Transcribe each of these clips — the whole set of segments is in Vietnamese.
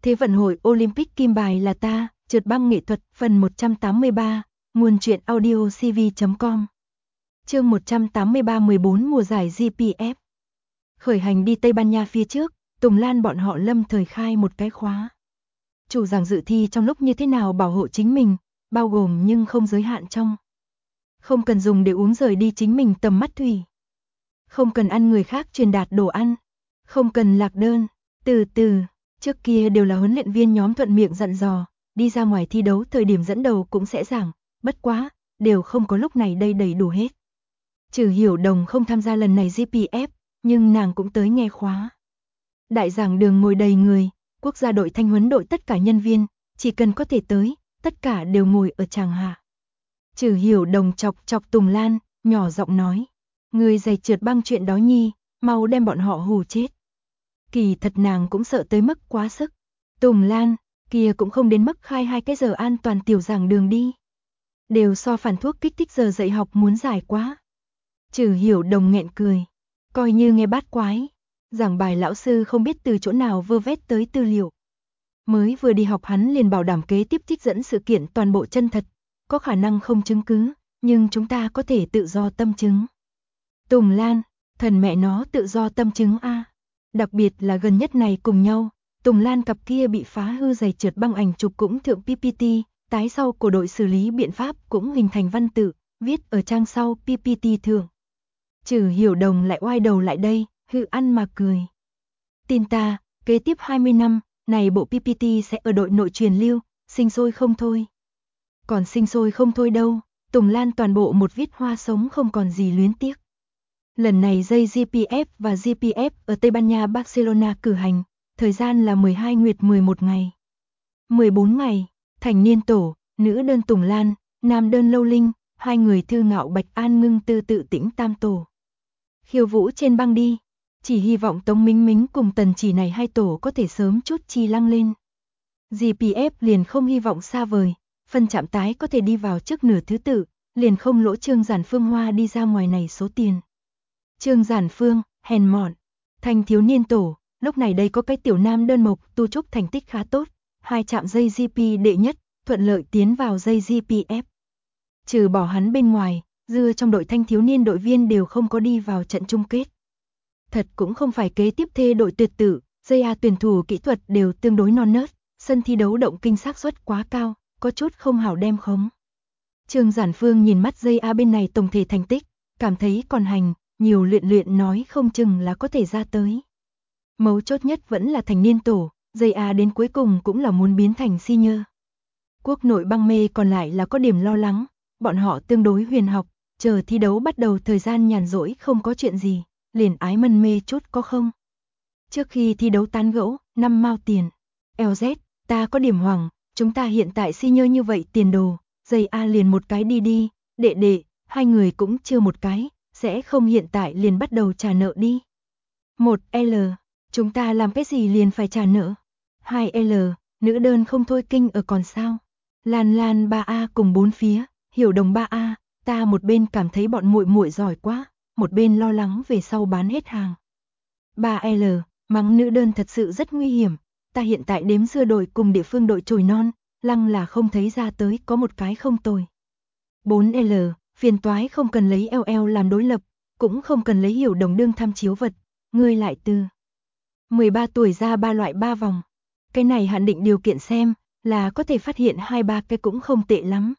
Thế vận hội Olympic kim bài là ta, trượt băng nghệ thuật, phần 183, nguồn truyện audio cv.com. Chương 183 14 mùa giải GPF. Khởi hành đi Tây Ban Nha phía trước, Tùng Lan bọn họ lâm thời khai một cái khóa. Chủ giảng dự thi trong lúc như thế nào bảo hộ chính mình, bao gồm nhưng không giới hạn trong. Không cần dùng để uống rời đi chính mình tầm mắt thủy. Không cần ăn người khác truyền đạt đồ ăn. Không cần lạc đơn, từ từ. Trước kia đều là huấn luyện viên nhóm thuận miệng dặn dò, đi ra ngoài thi đấu thời điểm dẫn đầu cũng sẽ giảng, bất quá, đều không có lúc này đây đầy đủ hết. Trừ Hiểu Đồng không tham gia lần này GPF, nhưng nàng cũng tới nghe khóa. Đại giảng đường ngồi đầy người, quốc gia đội thanh huấn đội tất cả nhân viên, chỉ cần có thể tới, tất cả đều ngồi ở tràng hạ. Trừ Hiểu Đồng chọc chọc Tùng Lan, nhỏ giọng nói, người giày trượt băng chuyện đó nhi, mau đem bọn họ hù chết. Kỳ thật nàng cũng sợ tới mức quá sức. Tùng Lan, kia cũng không đến mức khai 2 cái giờ an toàn tiểu giảng đường đi. Đều so phản thuốc kích thích giờ dạy học muốn giải quá. Trừ Hiểu Đồng nghẹn cười. Coi như nghe bát quái. Giảng bài lão sư không biết từ chỗ nào vơ vét tới tư liệu. Mới vừa đi học hắn liền bảo đảm kế tiếp trích dẫn sự kiện toàn bộ chân thật. Có khả năng không chứng cứ, nhưng chúng ta có thể tự do tâm chứng. Tùng Lan, thần mẹ nó tự do tâm chứng a. Đặc biệt là gần nhất này cùng nhau, Tùng Lan cặp kia bị phá hư giày trượt băng ảnh chụp cũng thượng PPT, tái sau của đội xử lý biện pháp cũng hình thành văn tự, viết ở trang sau PPT thượng. Trừ Hiểu Đồng lại oai đầu lại đây, hự ăn mà cười. Tin ta, kế tiếp 20 năm, này bộ PPT sẽ ở đội nội truyền lưu, sinh sôi không thôi. Còn sinh sôi không thôi đâu, Tùng Lan toàn bộ một viết hoa sống không còn gì luyến tiếc. Lần này dây GPF và GPF ở Tây Ban Nha Barcelona cử hành, thời gian là 12 nguyệt 11 ngày. 14 ngày, thành niên tổ, nữ đơn Tùng Lan, nam đơn Lâu Linh, hai người Thư Ngạo Bạch An Ngưng Tư tự tĩnh tam tổ. Khiêu vũ trên băng đi, chỉ hy vọng Tống Mính Mính cùng Tần Chỉ này hai tổ có thể sớm chút chi lăng lên. GPF liền không hy vọng xa vời, phân chạm tái có thể đi vào trước nửa thứ tự, liền không lỗ Trương Giản Phương Hoa đi ra ngoài này số tiền. Trương Giản Phương, hèn mọn, thành thiếu niên tổ, lúc này đây có cái tiểu nam đơn Mộc Tu Trúc thành tích khá tốt, 2 chạm dây GP đệ nhất, thuận lợi tiến vào dây GPF. Trừ bỏ hắn bên ngoài, dưa trong đội thanh thiếu niên đội viên đều không có đi vào trận chung kết. Thật cũng không phải kế tiếp thê đội tuyệt tử, dây A tuyển thủ kỹ thuật đều tương đối non nớt, sân thi đấu động kinh xác suất quá cao, có chút không hảo đem khống. Trương Giản Phương nhìn mắt dây A bên này tổng thể thành tích, cảm thấy còn hành, nhiều luyện luyện nói không chừng là có thể ra tới. Mấu chốt nhất vẫn là thành niên tổ, dây A đến cuối cùng cũng là muốn biến thành senior. Quốc nội băng mê còn lại là có điểm lo lắng, bọn họ tương đối huyền học, chờ thi đấu bắt đầu thời gian nhàn rỗi không có chuyện gì, liền ái mân mê chút có không. Trước khi thi đấu tán gẫu, 5 mao tiền. LZ, ta có điểm hoảng, chúng ta hiện tại senior như vậy tiền đồ, dây A liền một cái đi đi, đệ đệ, hai người cũng chưa một cái. Sẽ không hiện tại liền bắt đầu trả nợ đi. 1L, chúng ta làm cái gì liền phải trả nợ. 2L, nữ đơn không thôi kinh ở còn sao. Lan Lan 3A cùng 4 phía, Hiểu Đồng 3A, ta một bên cảm thấy bọn muội muội giỏi quá, một bên lo lắng về sau bán hết hàng. 3L, mắng nữ đơn thật sự rất nguy hiểm, ta hiện tại đếm dưa đội cùng địa phương đội chồi non, lăng là không thấy ra tới có một cái không tồi. 4L, phiền toái không cần lấy LL làm đối lập, cũng không cần lấy Hiểu Đồng đương tham chiếu vật, ngươi lại từ 13 tuổi ra 3 loại 3 vòng. Cái này hạn định điều kiện xem, là có thể phát hiện 2-3 cái cũng không tệ lắm.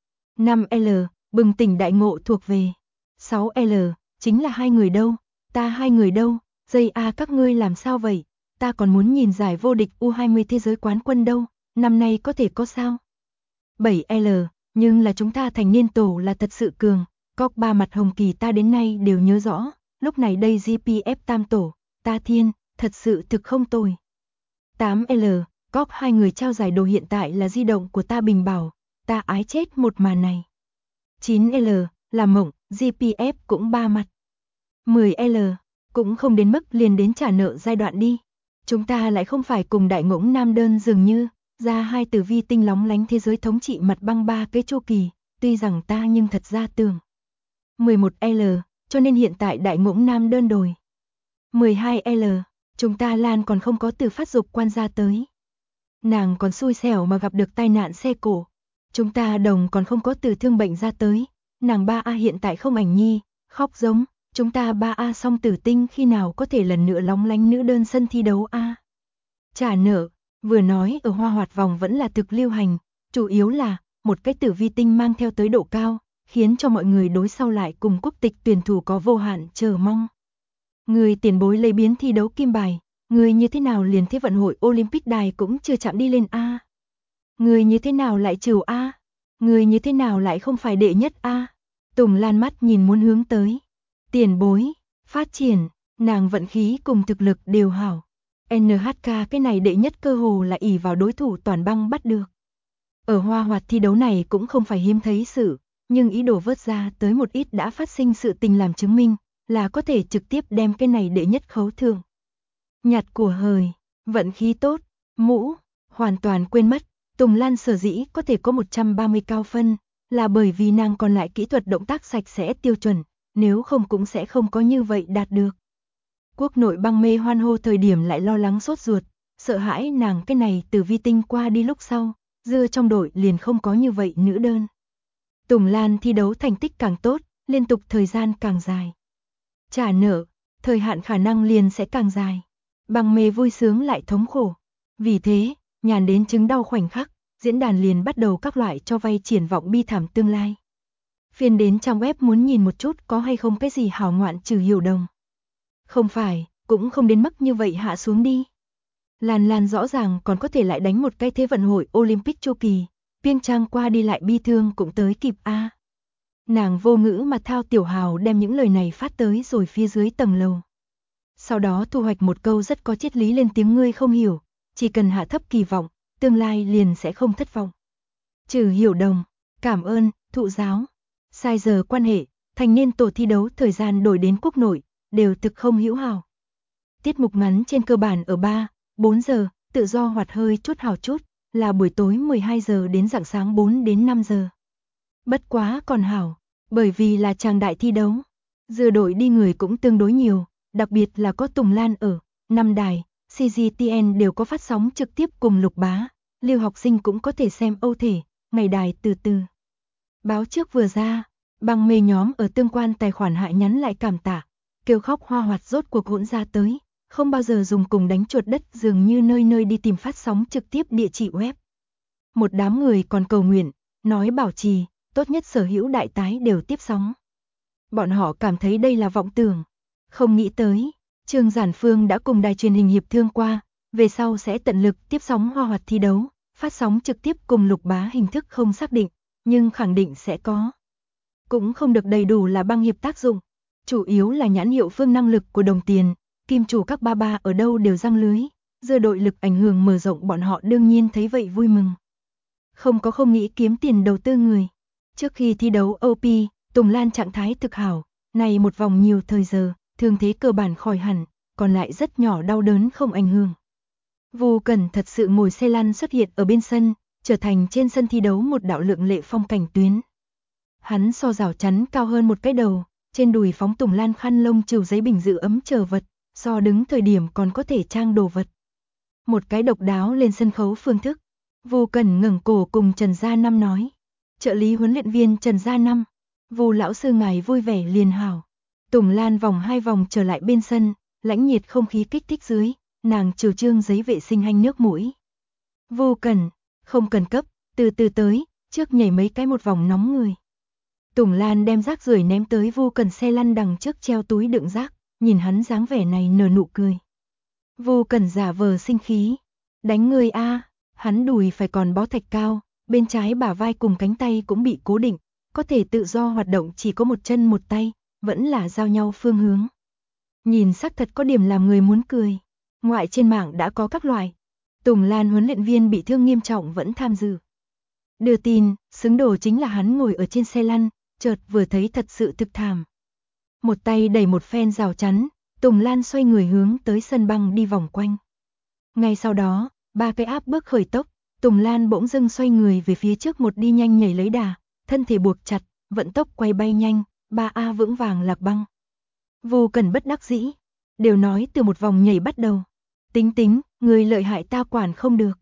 5L, bừng tỉnh đại ngộ thuộc về. 6L, chính là hai người đâu, ta hai người đâu, dây A các ngươi làm sao vậy, ta còn muốn nhìn giải vô địch U20 thế giới quán quân đâu, năm nay có thể có sao. 7L, nhưng là chúng ta thành niên tổ là thật sự cường, cóc 3 mặt hồng kỳ ta đến nay đều nhớ rõ, lúc này đây GPF tam tổ, ta thiên, thật sự thực không tồi. 8L, cóc hai người trao giải đồ hiện tại là di động của ta Bình Bảo, ta ái chết một màn này. 9L, là mộng, GPF cũng 3 mặt. 10L, cũng không đến mức liền đến trả nợ giai đoạn đi. Chúng ta lại không phải cùng đại ngỗng nam đơn dường như, ra hai tử vi tinh lóng lánh thế giới thống trị mặt băng 3 cái chu kỳ, tuy rằng ta nhưng thật ra tưởng. 11L, cho nên hiện tại đại ngỗng nam đơn đồi. 12L, chúng ta Lan còn không có từ phát dục quan ra tới. Nàng còn xui xẻo mà gặp được tai nạn xe cộ. Chúng ta đồng còn không có từ thương bệnh ra tới. Nàng 3A hiện tại không ảnh nhi, khóc giống. Chúng ta 3A song tử tinh khi nào có thể lần nữa lóng lánh nữ đơn sân thi đấu a? Trả nợ, vừa nói ở Hoa Hoạt vòng vẫn là thực lưu hành, chủ yếu là một cái tử vi tinh mang theo tới độ cao, khiến cho mọi người đối sau lại cùng quốc tịch tuyển thủ có vô hạn chờ mong. Người tiền bối lấy biến thi đấu kim bài, người như thế nào liền thế vận hội Olympic đài cũng chưa chạm đi lên a? Người như thế nào lại trừu a? Người như thế nào lại không phải đệ nhất a? Tùng Lan mắt nhìn muốn hướng tới. Tiền bối, phát triển, nàng vận khí cùng thực lực đều hảo. NHK cái này đệ nhất cơ hồ là ỷ vào đối thủ toàn băng bắt được. Ở Hoa Hoạt thi đấu này cũng không phải hiếm thấy sự, nhưng ý đồ vớt ra tới một ít đã phát sinh sự tình làm chứng minh, là có thể trực tiếp đem cái này đệ nhất khấu thưởng. Nhặt của hời, vận khí tốt, mũ, hoàn toàn quên mất, Tùng Lan sở dĩ có thể có 130 cao phân, là bởi vì nàng còn lại kỹ thuật động tác sạch sẽ tiêu chuẩn, nếu không cũng sẽ không có như vậy đạt được. Quốc nội băng mê hoan hô thời điểm lại lo lắng sốt ruột, sợ hãi nàng cái này từ vi tinh qua đi lúc sau, dưa trong đội liền không có như vậy nữ đơn. Tùng Lan thi đấu thành tích càng tốt, liên tục thời gian càng dài. Trả nợ, thời hạn khả năng liền sẽ càng dài. Băng mê vui sướng lại thống khổ. Vì thế, nhàn đến chứng đau khoảnh khắc, diễn đàn liền bắt đầu các loại cho vay triển vọng bi thảm tương lai. Phiên đến trong web muốn nhìn một chút có hay không cái gì hảo ngoạn trừ hiểu đồng. Không phải, cũng không đến mức như vậy hạ xuống đi. Lan rõ ràng còn có thể lại đánh một cái thế vận hội Olympic chu kỳ, Piêng Trang qua đi lại bi thương cũng tới kịp a. Nàng vô ngữ mà Thao Tiểu Hào đem những lời này phát tới rồi phía dưới tầng lầu. Sau đó thu hoạch một câu rất có triết lý lên tiếng ngươi không hiểu, chỉ cần hạ thấp kỳ vọng, tương lai liền sẽ không thất vọng. Trừ hiểu đồng, cảm ơn, thụ giáo. Sai giờ quan hệ, thành niên tổ thi đấu thời gian đổi đến quốc nội, đều thực không hữu hảo. Tiết mục ngắn trên cơ bản ở 3, 4 giờ, tự do hoạt hơi chút hào chút, là buổi tối 12 giờ đến rạng sáng 4 đến 5 giờ. Bất quá còn hảo, bởi vì là tràng đại thi đấu. Dừa đội đi người cũng tương đối nhiều, đặc biệt là có Tùng Lan ở, 5 đài, CGTN đều có phát sóng trực tiếp cùng Lục Bá, lưu học sinh cũng có thể xem Âu thể, ngày đài từ từ. Báo trước vừa ra, băng mê nhóm ở tương quan tài khoản hạ nhắn lại cảm tạ, kêu khóc Hoa Hoạt rốt cuộc hỗn ra tới, không bao giờ dùng cùng đánh chuột đất dường như nơi nơi đi tìm phát sóng trực tiếp địa chỉ web. Một đám người còn cầu nguyện, nói bảo trì, tốt nhất sở hữu đại tái đều tiếp sóng. Bọn họ cảm thấy đây là vọng tưởng. Không nghĩ tới, Trương Giản Phương đã cùng đài truyền hình hiệp thương qua, về sau sẽ tận lực tiếp sóng Hoa Hoạt thi đấu, phát sóng trực tiếp cùng Lục Bá hình thức không xác định, nhưng khẳng định sẽ có. Cũng không được đầy đủ là băng hiệp tác dụng, chủ yếu là nhãn hiệu phương năng lực của đồng tiền, kim chủ các ba ở đâu đều răng lưới, dưa đội lực ảnh hưởng mở rộng bọn họ đương nhiên thấy vậy vui mừng. Không nghĩ kiếm tiền đầu tư người. Trước khi thi đấu OP, Tùng Lan trạng thái thực hảo, này một vòng nhiều thời giờ, thương thế cơ bản khỏi hẳn, còn lại rất nhỏ đau đớn không ảnh hưởng. Vu Cẩn thật sự ngồi xe lăn xuất hiện ở bên sân, trở thành trên sân thi đấu một đạo lượng lệ phong cảnh tuyến. Hắn so rào chắn cao hơn một cái đầu, trên đùi phóng Tùng Lan khăn lông trừu giấy bình giữ ấm chờ vật, so đứng thời điểm còn có thể trang đồ vật. Một cái độc đáo lên sân khấu phương thức. Vu Cẩn ngẩng cổ cùng Trần Gia Năm nói. Trợ lý huấn luyện viên Trần Gia Năm. Vu lão sư ngài vui vẻ liền hảo. Tùng Lan vòng 2 vòng trở lại bên sân, lãnh nhiệt không khí kích thích dưới, nàng trừ trương giấy vệ sinh hanh nước mũi. Vu Cẩn, không cần cấp, từ từ tới, trước nhảy mấy cái một vòng nóng người. Tùng Lan đem rác rưởi ném tới Vu Cẩn xe lăn đằng trước treo túi đựng rác, nhìn hắn dáng vẻ này nở nụ cười. Vu Cẩn giả vờ sinh khí, đánh người a, hắn đùi phải còn bó thạch cao, bên trái bả vai cùng cánh tay cũng bị cố định, có thể tự do hoạt động chỉ có một chân một tay, vẫn là giao nhau phương hướng. Nhìn sắc thật có điểm làm người muốn cười. Ngoại trên mạng đã có các loại. Tùng Lan huấn luyện viên bị thương nghiêm trọng vẫn tham dự. Đưa tin, xứng đồ chính là hắn ngồi ở trên xe lăn, chợt vừa thấy thật sự thực thảm. Một tay đẩy một phen rào chắn, Tùng Lan xoay người hướng tới sân băng đi vòng quanh. Ngay sau đó, 3 cái áp bước khởi tốc, Tùng Lan bỗng dưng xoay người về phía trước một đi nhanh nhảy lấy đà, thân thể buộc chặt, vận tốc quay bay nhanh, 3A vững vàng lạc băng. Vô Cần bất đắc dĩ, đều nói từ một vòng nhảy bắt đầu. Tính, người lợi hại ta quản không được.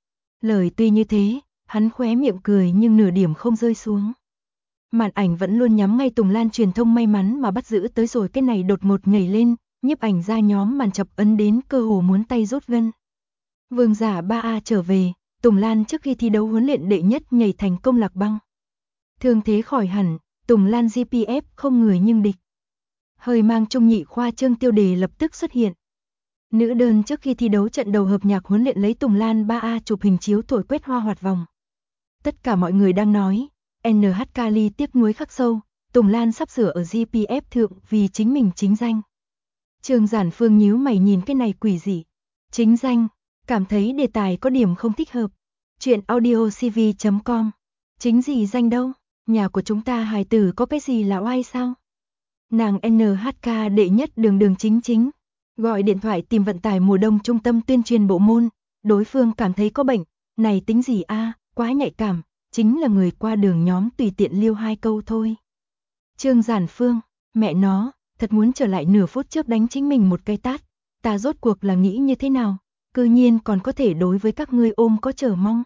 Lời tuy như thế, hắn khóe miệng cười nhưng nửa điểm không rơi xuống. Màn ảnh vẫn luôn nhắm ngay Tùng Lan, truyền thông may mắn mà bắt giữ tới rồi, cái này đột ngột nhảy lên, nhiếp ảnh ra nhóm màn chập ấn đến cơ hồ muốn tay rút gân. Vương giả 3A trở về, Tùng Lan trước khi thi đấu huấn luyện đệ nhất nhảy thành công lạc băng. Thương thế khỏi hẳn, Tùng Lan GPF không người nhưng địch. Hơi mang trung nhị khoa trương tiêu đề lập tức xuất hiện. Nữ đơn trước khi thi đấu trận đầu hợp nhạc huấn luyện lấy Tùng Lan 3A chụp hình chiếu thổi quét hoa hoạt vòng. Tất cả mọi người đang nói, NHK Ly tiếc nuối khắc sâu, Tùng Lan sắp sửa ở GPF thượng vì chính mình chính danh. Trương Giản Phương nhíu mày nhìn cái này quỷ gì. Chính danh, cảm thấy đề tài có điểm không thích hợp. Chuyện audiocv.com. Chính gì danh đâu, nhà của chúng ta hài tử có cái gì là oai sao? Nàng NHK đệ nhất đường đường chính chính. Gọi điện thoại tìm vận tải mùa đông trung tâm tuyên truyền bộ môn, đối phương cảm thấy có bệnh, này tính gì a, quá nhạy cảm, chính là người qua đường nhóm tùy tiện liêu hai câu thôi. Trương Giản Phương, mẹ nó, thật muốn trở lại nửa phút trước đánh chính mình một cái tát, ta rốt cuộc là nghĩ như thế nào, cư nhiên còn có thể đối với các ngươi ôm có chờ mong.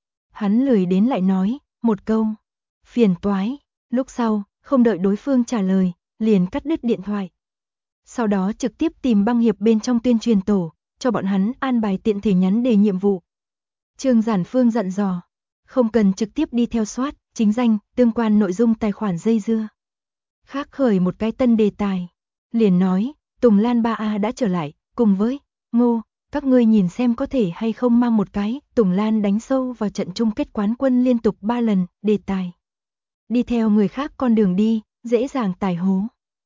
Hắn lười đến lại nói, một câu, phiền toái, lúc sau, không đợi đối phương trả lời, liền cắt đứt điện thoại. Sau đó trực tiếp tìm băng hiệp bên trong tuyên truyền tổ, cho bọn hắn an bài tiện thể nhắn đề nhiệm vụ. Trương Giản Phương dặn dò, không cần trực tiếp đi theo soát, chính danh, tương quan nội dung tài khoản dây dưa. Khác khởi một cái tân đề tài, liền nói, Tùng Lan 3A đã trở lại, cùng với Ngô, các ngươi nhìn xem có thể hay không mang một cái Tùng Lan đánh sâu vào trận chung kết quán quân liên tục 3 lần, đề tài. Đi theo người khác con đường đi, dễ dàng tài hố.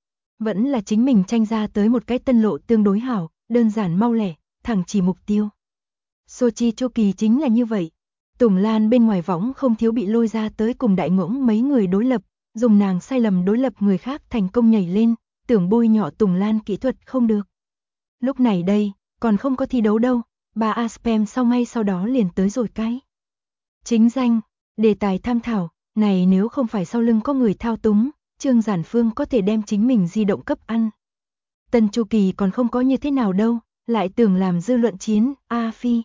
Vẫn là chính mình tranh ra tới một cái tân lộ tương đối hảo, đơn giản mau lẻ, thẳng chỉ mục tiêu. Sochi chu kỳ chính là như vậy. Tùng Lan bên ngoài võng không thiếu bị lôi ra tới cùng Đại Ngỗng mấy người đối lập, dùng nàng sai lầm đối lập người khác thành công nhảy lên, tưởng bôi nhọ Tùng Lan kỹ thuật không được. Lúc này đây, còn không có thi đấu đâu, bà Aspem sau ngay sau đó liền tới rồi cái. Chính danh, đề tài tham thảo, này nếu không phải sau lưng có người thao túng, Trương Giản Phương có thể đem chính mình di động cấp ăn. Tân chu kỳ còn không có như thế nào đâu, lại tưởng làm dư luận chiến, A Phi.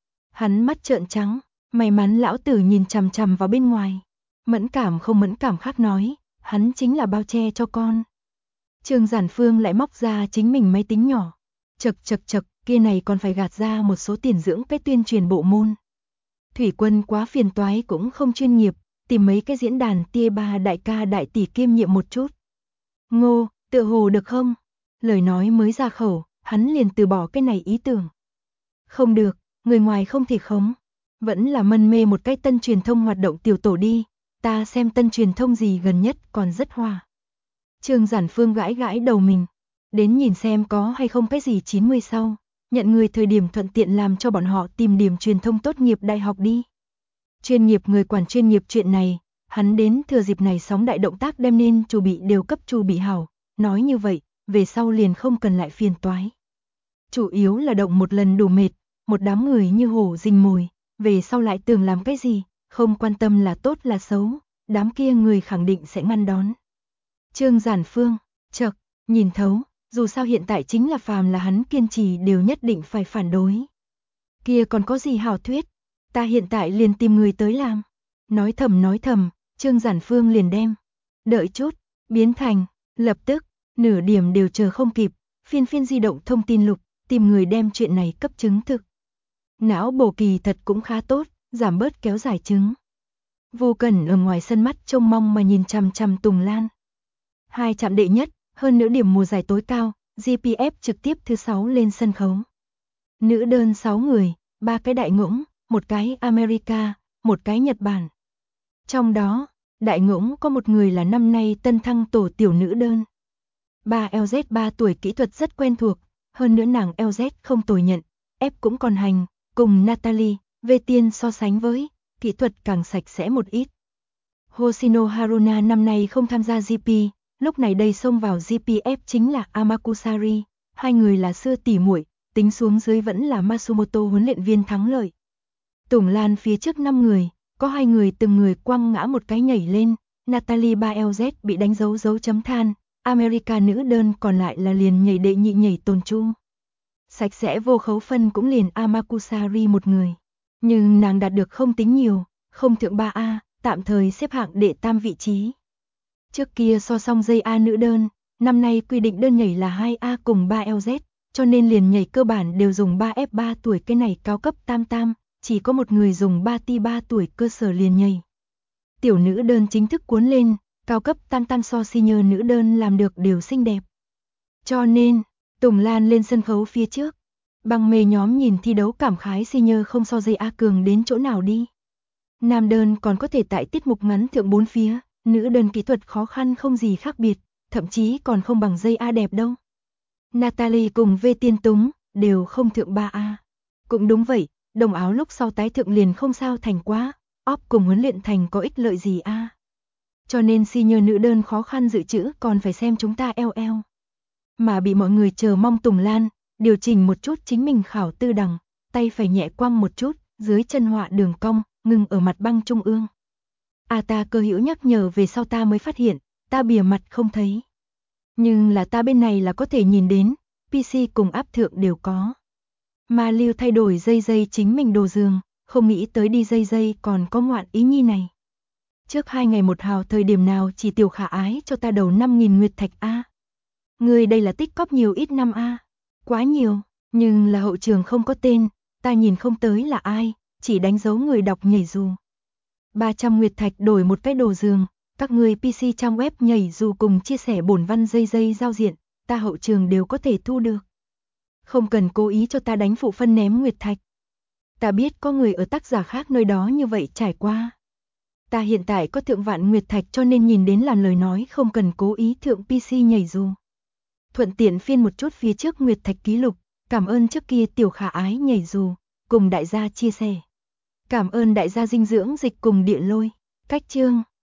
Hắn mắt trợn trắng, may mắn lão tử nhìn chằm chằm vào bên ngoài. Mẫn cảm không mẫn cảm khác nói, hắn chính là bao che cho con. Trương Giản Phương lại móc ra chính mình máy tính nhỏ. Chật, kia này còn phải gạt ra một số tiền dưỡng cái tuyên truyền bộ môn. Thủy Quân quá phiền toái cũng không chuyên nghiệp, tìm mấy cái diễn đàn tia ba đại ca đại tỷ kiêm nhiệm một chút. Ngô, tựa hồ được không? Lời nói mới ra khẩu, hắn liền từ bỏ cái này ý tưởng. Không được, người ngoài không thể khống. Vẫn là mân mê một cái tân truyền thông hoạt động tiểu tổ đi, ta xem tân truyền thông gì gần nhất còn rất hòa. Trương Giản Phương gãi gãi đầu mình, đến nhìn xem có hay không cái gì 90 sau, nhận người thời điểm thuận tiện làm cho bọn họ tìm điểm truyền thông tốt nghiệp đại học đi. Chuyên nghiệp người quản chuyên nghiệp chuyện này, hắn đến thừa dịp này sóng đại động tác đem nên chu bị đều cấp chu bị hảo, nói như vậy, về sau liền không cần lại phiền toái. Chủ yếu là động một lần đủ mệt, một đám người như hổ rình mồi, về sau lại tưởng làm cái gì, không quan tâm là tốt là xấu, đám kia người khẳng định sẽ ngăn đón. Trương Giản Phương, chậc, nhìn thấu, dù sao hiện tại chính là phàm là hắn kiên trì đều nhất định phải phản đối. Kia còn có gì hảo thuyết, ta hiện tại liền tìm người tới làm. Nói thầm, Trương Giản Phương liền đem. Đợi chút, biến thành, lập tức, nửa điểm đều chờ không kịp, phiên di động thông tin lục, tìm người đem chuyện này cấp chứng thực. Não bổ kỳ thật cũng khá tốt, giảm bớt kéo dài chứng. Vô Cẩn ở ngoài sân mắt trông mong mà nhìn chằm chằm Tùng Lan. 2 chạm đệ nhất, hơn nữa điểm mùa giải tối cao, GPF trực tiếp thứ 6 lên sân khấu. Nữ đơn 6 người, 3 cái Đại Ngỗng, 1 cái America, 1 cái Nhật Bản. Trong đó, Đại Ngỗng có một người là năm nay tân thăng tổ tiểu nữ đơn. 3 LZ 3 tuổi kỹ thuật rất quen thuộc, hơn nữa nàng LZ không tồi nhận, ép cũng còn hành, cùng Natalie, Vê Tiên so sánh với, kỹ thuật càng sạch sẽ một ít. Hoshino Haruna năm nay không tham gia GP, lúc này đây xông vào GPF chính là Amakusari, hai người là xưa tỉ muội, tính xuống dưới vẫn là Masumoto huấn luyện viên thắng lợi. Tùng Lan phía trước 5 người, có 2 người từng người quăng ngã một cái nhảy lên, Natalie 3LZ bị đánh dấu chấm than, America nữ đơn còn lại là liền nhảy đệ nhị nhảy tồn chu. Sạch sẽ vô khấu phân cũng liền Amakusari một người. Nhưng nàng đạt được không tính nhiều, không thượng 3A, tạm thời xếp hạng đệ tam vị trí. Trước kia so xong dây A nữ đơn, năm nay quy định đơn nhảy là 2A cùng 3LZ, cho nên liền nhảy cơ bản đều dùng 3F3 tuổi cái này cao cấp tam tam, chỉ có một người dùng 3T 3 tuổi cơ sở liền nhảy. Tiểu nữ đơn chính thức cuốn lên, cao cấp tam tam so senior nữ đơn làm được đều xinh đẹp. Cho nên, Tùng Lan lên sân khấu phía trước. Bằng mê nhóm nhìn thi đấu cảm khái senior không so dây A cường đến chỗ nào đi. Nam đơn còn có thể tại tiết mục ngắn thượng 4 phía, nữ đơn kỹ thuật khó khăn không gì khác biệt, thậm chí còn không bằng dây A đẹp đâu. Natalie cùng V Tiên Túng, đều không thượng 3A. Cũng đúng vậy, đồng áo lúc sau tái thượng liền không sao thành quá, óp cùng huấn luyện thành có ích lợi gì a. Cho nên senior nữ đơn khó khăn dự trữ còn phải xem chúng ta LL. Mà bị mọi người chờ mong Tùng Lan, điều chỉnh một chút chính mình khảo tư đẳng, tay phải nhẹ quăng một chút, dưới chân họa đường cong, ngừng ở mặt băng trung ương. Ta cơ hữu nhắc nhở về sau ta mới phát hiện, ta bìa mặt không thấy. Nhưng là ta bên này là có thể nhìn đến, PC cùng áp thượng đều có. Mà Lưu thay đổi dây chính mình đồ giường, không nghĩ tới đi dây còn có ngoạn ý nhi này. Trước 2 ngày 1 hào thời điểm nào chỉ tiểu khả ái cho ta đầu 5.000 nguyệt thạch A. Người đây là tích cóp nhiều ít năm A. Quá nhiều, nhưng là hậu trường không có tên, ta nhìn không tới là ai, chỉ đánh dấu người đọc nhảy dù. 300 nguyệt thạch đổi một cái đồ giường, các người PC trang web nhảy dù cùng chia sẻ bổn văn dây giao diện, ta hậu trường đều có thể thu được. Không cần cố ý cho ta đánh phụ phân ném nguyệt thạch. Ta biết có người ở tác giả khác nơi đó như vậy trải qua. Ta hiện tại có thượng vạn nguyệt thạch cho nên nhìn đến là lời nói không cần cố ý thượng PC nhảy dù. Thuận tiện phiên một chút phía trước nguyệt thạch ký lục, cảm ơn trước kia tiểu khả ái nhảy dù, cùng đại gia chia sẻ. Cảm ơn đại gia dinh dưỡng dịch cùng địa lôi. Cách chương